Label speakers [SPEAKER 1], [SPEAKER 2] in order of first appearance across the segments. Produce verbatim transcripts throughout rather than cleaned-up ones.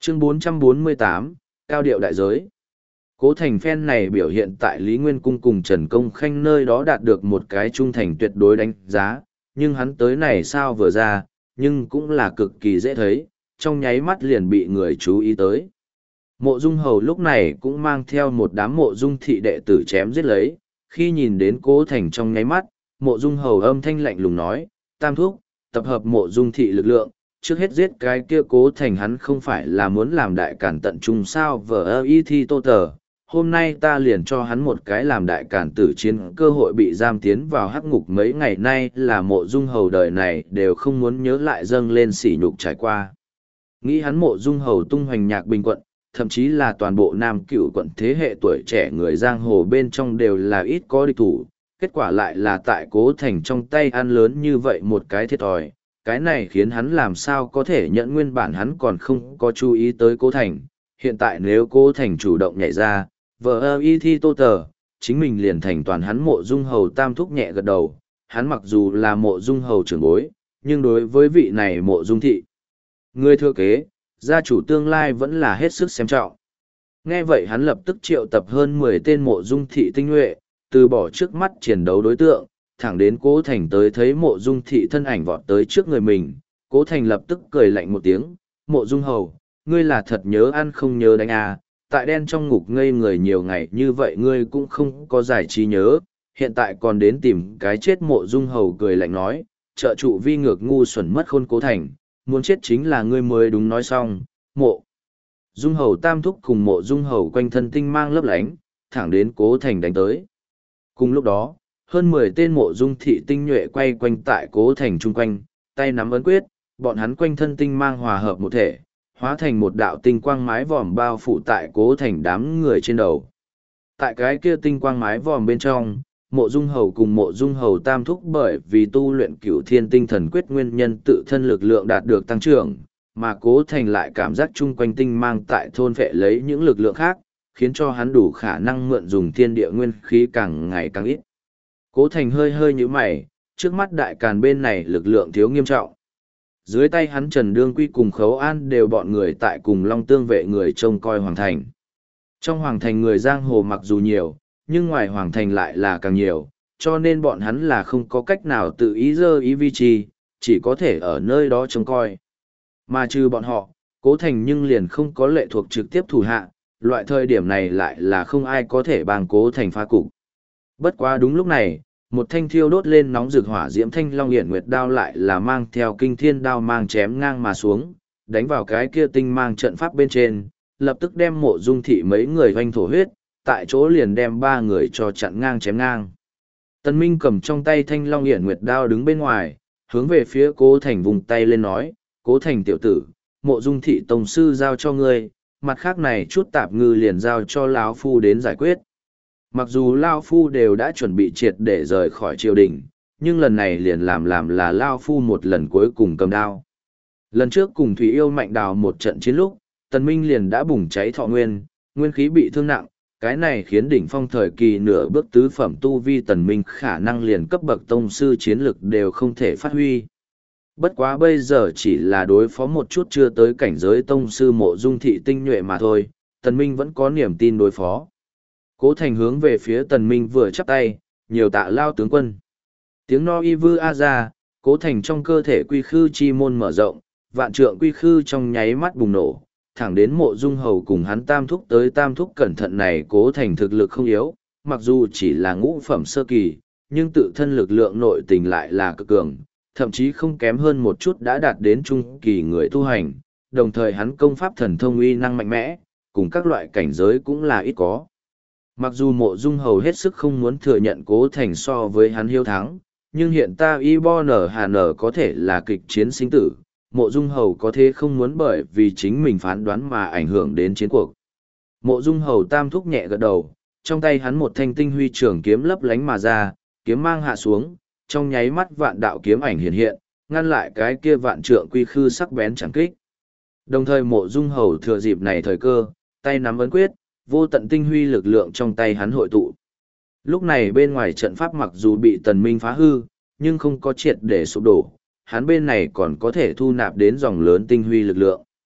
[SPEAKER 1] Chương bốn trăm bốn mươi tám, Cao điệu đại giới. Cố Thành phen này biểu hiện tại Lý Nguyên Cung cùng Trần Công Khanh nơi đó đạt được một cái trung thành tuyệt đối đánh giá, nhưng hắn tới này sao vừa ra, nhưng cũng là cực kỳ dễ thấy, trong nháy mắt liền bị người chú ý tới. Mộ Dung Hầu lúc này cũng mang theo một đám Mộ Dung thị đệ tử chém giết lấy, khi nhìn đến Cố Thành trong nháy mắt, Mộ Dung Hầu âm thanh lạnh lùng nói, Tam Thúc, tập hợp Mộ Dung thị lực lượng, trước hết giết cái kia Cố Thành, hắn không phải là muốn làm đại cản tận trung sao vờ ơ y thi tô tờ. Hôm nay ta liền cho hắn một cái làm đại cản tử chiến cơ hội bị giam tiến vào hắc ngục mấy ngày nay là Mộ Dung Hầu đời này đều không muốn nhớ lại dâng lên sỉ nhục trải qua. Nghĩ hắn Mộ Dung Hầu tung hoành Nhạc Bình quận, thậm chí là toàn bộ Nam Cửu quận thế hệ tuổi trẻ người giang hồ bên trong đều là ít có địch thủ, kết quả lại là tại Cố Thành trong tay ăn lớn như vậy một cái thiệt thòi, cái này khiến hắn làm sao có thể nhận nguyên bản hắn còn không có chú ý tới Cố Thành, hiện tại nếu Cố Thành chủ động nhảy ra, vờ ơ y thi tô tờ, chính mình liền thành toàn hắn Mộ Dung Hầu Tam Thúc nhẹ gật đầu, hắn mặc dù là Mộ Dung Hầu trưởng bối, nhưng đối với vị này Mộ Dung thị, người thừa kế, gia chủ tương lai vẫn là hết sức xem trọng. Nghe vậy hắn lập tức triệu tập hơn mười tên Mộ Dung thị tinh nhuệ, từ bỏ trước mắt chiến đấu đối tượng, thẳng đến Cố Thành tới thấy Mộ Dung thị thân ảnh vọt tới trước người mình, Cố Thành lập tức cười lạnh một tiếng, Mộ Dung Hầu, ngươi là thật nhớ ăn không nhớ đánh à, tại đen trong ngục ngây người nhiều ngày như vậy ngươi cũng không có giải trí nhớ, hiện tại còn đến tìm cái chết. Mộ Dung Hầu cười lạnh nói, trợ trụ vi ngược ngu xuẩn mất khôn Cố Thành, muốn chết chính là ngươi mới đúng. Nói xong, Mộ Dung Hầu Tam Thúc cùng Mộ Dung Hầu quanh thân tinh mang lấp lánh, thẳng đến Cố Thành đánh tới. Cùng lúc đó, hơn mười tên Mộ Dung thị tinh nhuệ quay quanh tại Cố Thành chung quanh, tay nắm ấn quyết, bọn hắn quanh thân tinh mang hòa hợp một thể, hóa thành một đạo tinh quang mái vòm bao phủ tại Cố Thành đám người trên đầu. Tại cái kia tinh quang mái vòm bên trong, Mộ Dung Hầu cùng Mộ Dung Hầu Tam Thúc bởi vì tu luyện Cửu Thiên Tinh Thần Quyết nguyên nhân tự thân lực lượng đạt được tăng trưởng, mà Cố Thành lại cảm giác chung quanh tinh mang tại thôn vệ lấy những lực lượng khác, khiến cho hắn đủ khả năng mượn dùng thiên địa nguyên khí càng ngày càng ít. Cố Thành hơi hơi nhíu mày, trước mắt đại càn bên này lực lượng thiếu nghiêm trọng. Dưới tay hắn Trần Đương Quy cùng Khấu An đều bọn người tại cùng Long Tương vệ người trông coi Hoàng Thành. Trong Hoàng Thành người giang hồ mặc dù nhiều, nhưng ngoài Hoàng Thành lại là càng nhiều, cho nên bọn hắn là không có cách nào tự ý dơ ý vi trì, chỉ có thể ở nơi đó trông coi. Mà trừ bọn họ, Cố Thành nhưng liền không có lệ thuộc trực tiếp thủ hạ, loại thời điểm này lại là không ai có thể bằng Cố Thành phá cục. Bất quá đúng lúc này, một thanh thiêu đốt lên nóng rực hỏa diễm thanh long hiển nguyệt đao lại là mang theo kinh thiên đao mang chém ngang mà xuống, đánh vào cái kia tinh mang trận pháp bên trên, lập tức đem Mộ Dung thị mấy người hoanh thổ huyết, tại chỗ liền đem ba người cho chặn ngang chém ngang. Tần Minh cầm trong tay thanh long hiển nguyệt đao đứng bên ngoài, hướng về phía Cố Thành vùng tay lên nói, Cố Thành tiểu tử, Mộ Dung thị tổng sư giao cho ngươi, mặt khác này chút tạp ngư liền giao cho lão phu đến giải quyết. Mặc dù Lao Phu đều đã chuẩn bị triệt để rời khỏi triều đình, nhưng lần này liền làm làm là Lao Phu một lần cuối cùng cầm đao. Lần trước cùng Thủy Yêu Mạnh Đào một trận chiến lúc, Tần Minh liền đã bùng cháy thọ nguyên, nguyên khí bị thương nặng, cái này khiến đỉnh phong thời kỳ nửa bước tứ phẩm tu vi Tần Minh khả năng liền cấp bậc tông sư chiến lực đều không thể phát huy. Bất quá bây giờ chỉ là đối phó một chút chưa tới cảnh giới tông sư Mộ Dung thị tinh nhuệ mà thôi, Tần Minh vẫn có niềm tin đối phó. Cố Thành hướng về phía Tần Minh vừa chắp tay, nhiều tạ Lao tướng quân. Tiếng no y vư a ra, Cố Thành trong cơ thể quy khư chi môn mở rộng, vạn trượng quy khư trong nháy mắt bùng nổ, thẳng đến Mộ Dung Hầu cùng hắn Tam Thúc tới. Tam Thúc cẩn thận này Cố Thành thực lực không yếu, mặc dù chỉ là ngũ phẩm sơ kỳ, nhưng tự thân lực lượng nội tình lại là cực cường, thậm chí không kém hơn một chút đã đạt đến trung kỳ người tu hành, đồng thời hắn công pháp thần thông uy năng mạnh mẽ, cùng các loại cảnh giới cũng là ít có. Mặc dù Mộ Dung Hầu hết sức không muốn thừa nhận Cố Thành so với hắn hiếu thắng, nhưng hiện ta y bo nở hà nở có thể là kịch chiến sinh tử, Mộ Dung Hầu có thể không muốn bởi vì chính mình phán đoán mà ảnh hưởng đến chiến cuộc. Mộ Dung Hầu Tam Thúc nhẹ gật đầu, trong tay hắn một thanh tinh huy trường kiếm lấp lánh mà ra, kiếm mang hạ xuống, trong nháy mắt vạn đạo kiếm ảnh hiện hiện, ngăn lại cái kia vạn trượng quy khư sắc bén chẳng kích. Đồng thời Mộ Dung Hầu thừa dịp này thời cơ, tay nắm ấn quyết, vô tận tinh huy lực lượng trong tay hắn hội tụ. Lúc này bên ngoài trận pháp mặc dù bị Tần Minh phá hư, nhưng không có triệt để sụp đổ, hắn bên này còn có thể thu nạp đến dòng lớn tinh huy lực lượng.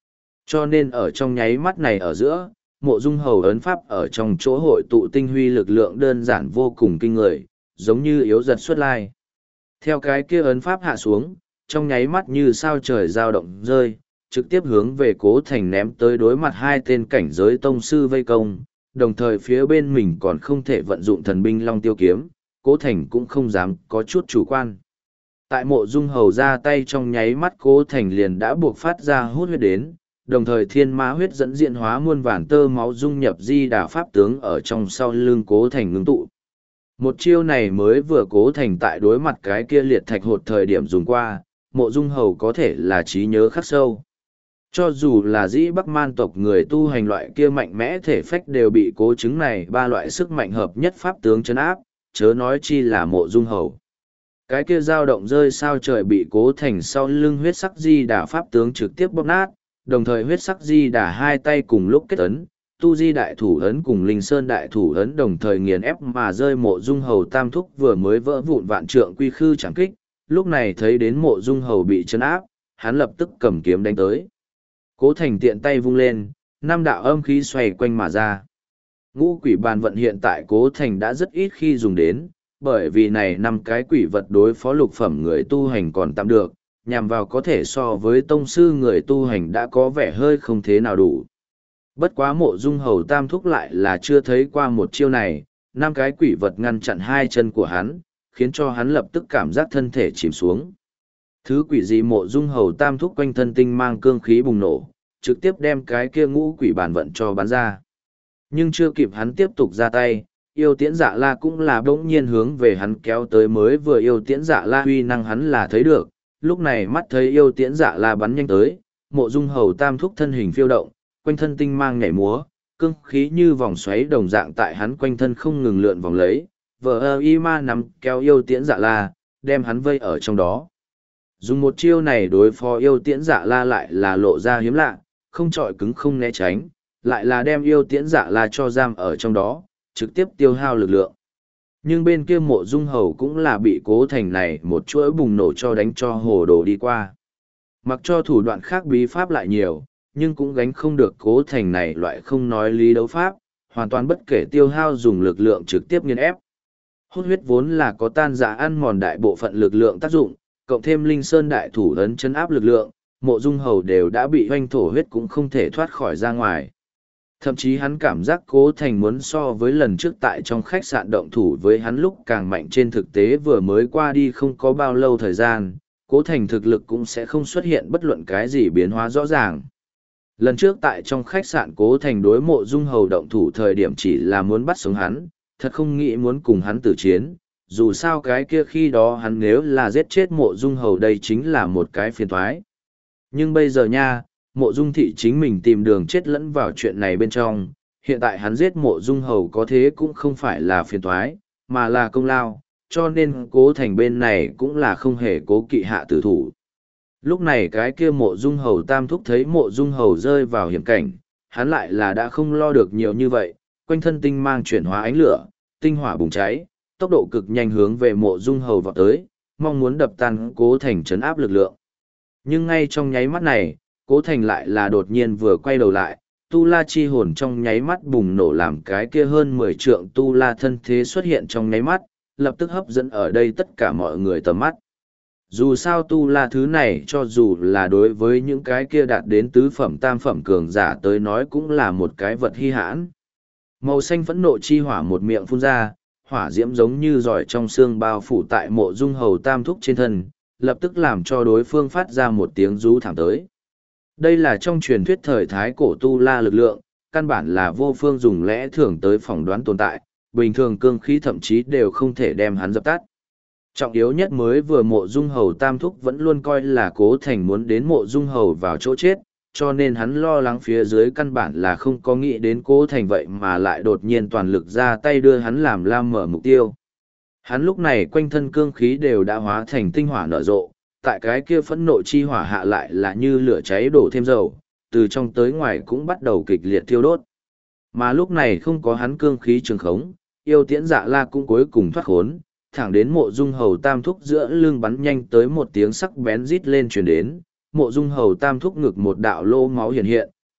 [SPEAKER 1] Cho nên ở trong nháy mắt này ở giữa, mộ dung hầu ấn pháp ở trong chỗ hội tụ tinh huy lực lượng đơn giản vô cùng kinh người, giống như yếu giật xuất lai. Theo cái kia ấn pháp hạ xuống, trong nháy mắt như sao trời dao động rơi, trực tiếp hướng về Cố Thành ném tới đối mặt hai tên cảnh giới tông sư vây công, đồng thời phía bên mình còn không thể vận dụng thần binh Long Tiêu Kiếm, Cố Thành cũng không dám có chút chủ quan. Tại mộ dung hầu ra tay trong nháy mắt Cố Thành liền đã buộc phát ra hút huyết đến, đồng thời thiên ma huyết dẫn diện hóa muôn vàn tơ máu dung nhập di đà pháp tướng ở trong sau lưng Cố Thành ngưng tụ. Một chiêu này mới vừa Cố Thành tại đối mặt cái kia liệt thạch hột thời điểm dùng qua, mộ dung hầu có thể là trí nhớ khắc sâu. Cho dù là dĩ bắc man tộc người tu hành loại kia mạnh mẽ thể phách đều bị cố chứng này ba loại sức mạnh hợp nhất pháp tướng chấn áp, chớ nói chi là mộ dung hầu. Cái kia dao động rơi sao trời bị Cố Thành sau lưng huyết sắc di đà pháp tướng trực tiếp bóp nát, đồng thời huyết sắc di đà hai tay cùng lúc kết ấn, tu di đại thủ ấn cùng linh sơn đại thủ ấn đồng thời nghiền ép mà rơi mộ dung hầu tam thúc vừa mới vỡ vụn vạn trượng quy khư chẳng kích, lúc này thấy đến mộ dung hầu bị chấn áp, hắn lập tức cầm kiếm đánh tới. Cố Thành tiện tay vung lên, năm đạo âm khí xoay quanh mà ra. Ngũ quỷ bàn vận hiện tại Cố Thành đã rất ít khi dùng đến, bởi vì này năm cái quỷ vật đối phó lục phẩm người tu hành còn tạm được, nhằm vào có thể so với tông sư người tu hành đã có vẻ hơi không thế nào đủ. Bất quá mộ dung hầu tam thúc lại là chưa thấy qua một chiêu này, năm cái quỷ vật ngăn chặn hai chân của hắn, khiến cho hắn lập tức cảm giác thân thể chìm xuống. Thứ quỷ gì mộ dung hầu tam thúc quanh thân tinh mang cương khí bùng nổ, trực tiếp đem cái kia ngũ quỷ bản vận cho bắn ra. Nhưng chưa kịp hắn tiếp tục ra tay, yêu tiễn dạ la cũng là bỗng nhiên hướng về hắn kéo tới mới vừa yêu tiễn dạ la huy năng hắn là thấy được, lúc này mắt thấy yêu tiễn dạ la bắn nhanh tới, mộ dung hầu tam thúc thân hình phiêu động, quanh thân tinh mang nhảy múa, cương khí như vòng xoáy đồng dạng tại hắn quanh thân không ngừng lượn vòng lấy, vờ ơ y ma nắm kéo yêu tiễn dạ la, đem hắn vây ở trong đó. Dùng một chiêu này đối phó yêu tiễn dạ la lại là lộ ra hiếm lạ, không trọi cứng không né tránh, lại là đem yêu tiễn dạ la cho giam ở trong đó, trực tiếp tiêu hao lực lượng. Nhưng bên kia mộ dung hầu cũng là bị Cố Thành này một chuỗi bùng nổ cho đánh cho hồ đồ đi qua. Mặc cho thủ đoạn khác bí pháp lại nhiều, nhưng cũng gánh không được Cố Thành này loại không nói lý đấu pháp, hoàn toàn bất kể tiêu hao dùng lực lượng trực tiếp nghiền ép. Hút huyết vốn là có tan rã ăn mòn đại bộ phận lực lượng tác dụng, cộng thêm linh sơn đại thủ ấn chấn áp lực lượng, mộ dung hầu đều đã bị hoanh thổ huyết cũng không thể thoát khỏi ra ngoài. Thậm chí hắn cảm giác Cố Thành muốn so với lần trước tại trong khách sạn động thủ với hắn lúc càng mạnh, trên thực tế vừa mới qua đi không có bao lâu thời gian, Cố Thành thực lực cũng sẽ không xuất hiện bất luận cái gì biến hóa rõ ràng. Lần trước tại trong khách sạn Cố Thành đối mộ dung hầu động thủ thời điểm chỉ là muốn bắt sống hắn, thật không nghĩ muốn cùng hắn tử chiến, dù sao cái kia khi đó hắn nếu là giết chết mộ dung hầu đây chính là một cái phiền toái. Nhưng bây giờ nha, mộ dung thị chính mình tìm đường chết lẫn vào chuyện này bên trong, hiện tại hắn giết mộ dung hầu có thế cũng không phải là phiền toái, mà là công lao, cho nên Cố Thành bên này cũng là không hề cố kỵ hạ tử thủ. Lúc này cái kia mộ dung hầu tam thúc thấy mộ dung hầu rơi vào hiểm cảnh, hắn lại là đã không lo được nhiều như vậy, quanh thân tinh mang chuyển hóa ánh lửa, tinh hỏa bùng cháy, tốc độ cực nhanh hướng về mộ dung hầu vào tới, mong muốn đập tan Cố Thành trấn áp lực lượng. Nhưng ngay trong nháy mắt này, Cố Thành lại là đột nhiên vừa quay đầu lại, tu la chi hồn trong nháy mắt bùng nổ làm cái kia hơn mười trượng tu la thân thế xuất hiện trong nháy mắt, lập tức hấp dẫn ở đây tất cả mọi người tầm mắt. Dù sao tu la thứ này cho dù là đối với những cái kia đạt đến tứ phẩm tam phẩm cường giả tới nói cũng là một cái vật hy hãn. Màu xanh phẫn nộ chi hỏa một miệng phun ra, hỏa diễm giống như giỏi trong xương bao phủ tại mộ dung hầu tam thúc trên thân, lập tức làm cho đối phương phát ra một tiếng rú thảm tới. Đây là trong truyền thuyết thời thái cổ tu la lực lượng, căn bản là vô phương dùng lẽ thường tới phỏng đoán tồn tại, bình thường cương khí thậm chí đều không thể đem hắn dập tắt. Trọng yếu nhất mới vừa mộ dung hầu tam thúc vẫn luôn coi là Cố Thành muốn đến mộ dung hầu vào chỗ chết, cho nên hắn lo lắng phía dưới căn bản là không có nghĩ đến Cố Thành vậy mà lại đột nhiên toàn lực ra tay đưa hắn làm lam mở mục tiêu. Hắn lúc này quanh thân cương khí đều đã hóa thành tinh hỏa nở rộ, tại cái kia phẫn nộ chi hỏa hạ lại là như lửa cháy đổ thêm dầu, từ trong tới ngoài cũng bắt đầu kịch liệt thiêu đốt. Mà lúc này không có hắn cương khí trường khống, yêu tiễn dạ la cũng cuối cùng thoát khốn, thẳng đến mộ dung hầu tam thúc giữa lưng bắn nhanh tới một tiếng sắc bén rít lên truyền đến, mộ dung hầu tam thúc ngực một đạo lô máu hiện hiện,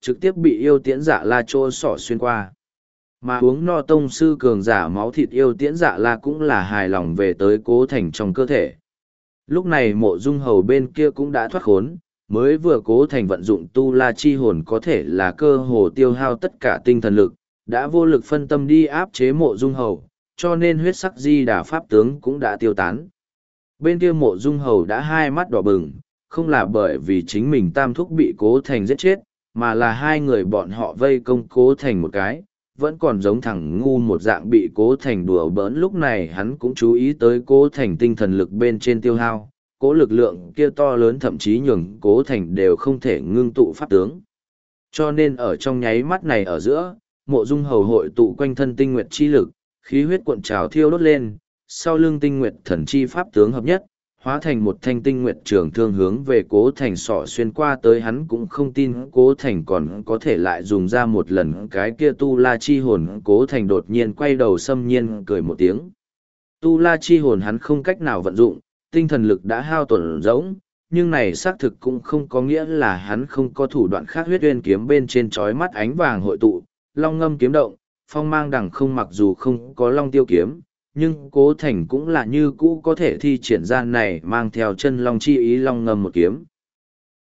[SPEAKER 1] trực tiếp bị yêu tiễn dạ la trô sỏ xuyên qua. Mà uống no tông sư cường giả máu thịt yêu tiễn dạ la cũng là hài lòng về tới cố thành trong cơ thể. Lúc này mộ dung hầu bên kia cũng đã thoát khốn, mới vừa cố thành vận dụng tu la chi hồn có thể là cơ hồ tiêu hao tất cả tinh thần lực, đã vô lực phân tâm đi áp chế mộ dung hầu, cho nên huyết sắc di đà pháp tướng cũng đã tiêu tán. Bên kia mộ dung hầu đã hai mắt đỏ bừng, không là bởi vì chính mình tam thúc bị cố thành giết chết, mà là hai người bọn họ vây công cố thành một cái, vẫn còn giống thằng ngu một dạng bị cố thành đùa bỡn. Lúc này hắn cũng chú ý tới cố thành tinh thần lực bên trên tiêu hao, cố lực lượng kia to lớn thậm chí nhường cố thành đều không thể ngưng tụ pháp tướng. Cho nên ở trong nháy mắt này ở giữa, mộ dung hầu hội tụ quanh thân tinh nguyệt chi lực, khí huyết cuộn trào thiêu đốt lên, sau lưng tinh nguyệt thần chi pháp tướng hợp nhất, hóa thành một thanh tinh nguyệt trường thương hướng về cố thành sọ xuyên qua tới. Hắn cũng không tin cố thành còn có thể lại dùng ra một lần cái kia tu la chi hồn. Cố thành đột nhiên quay đầu xâm nhiên cười một tiếng. Tu la chi hồn hắn không cách nào vận dụng, tinh thần lực đã hao tổn rỗng, nhưng này xác thực cũng không có nghĩa là hắn không có thủ đoạn khác. Huyết uyên kiếm bên trên chói mắt ánh vàng hội tụ, long ngâm kiếm động, phong mang đằng không, mặc dù không có long tiêu kiếm, nhưng cố thành cũng là như cũ có thể thi triển ra này mang theo chân long chi ý long ngâm một kiếm.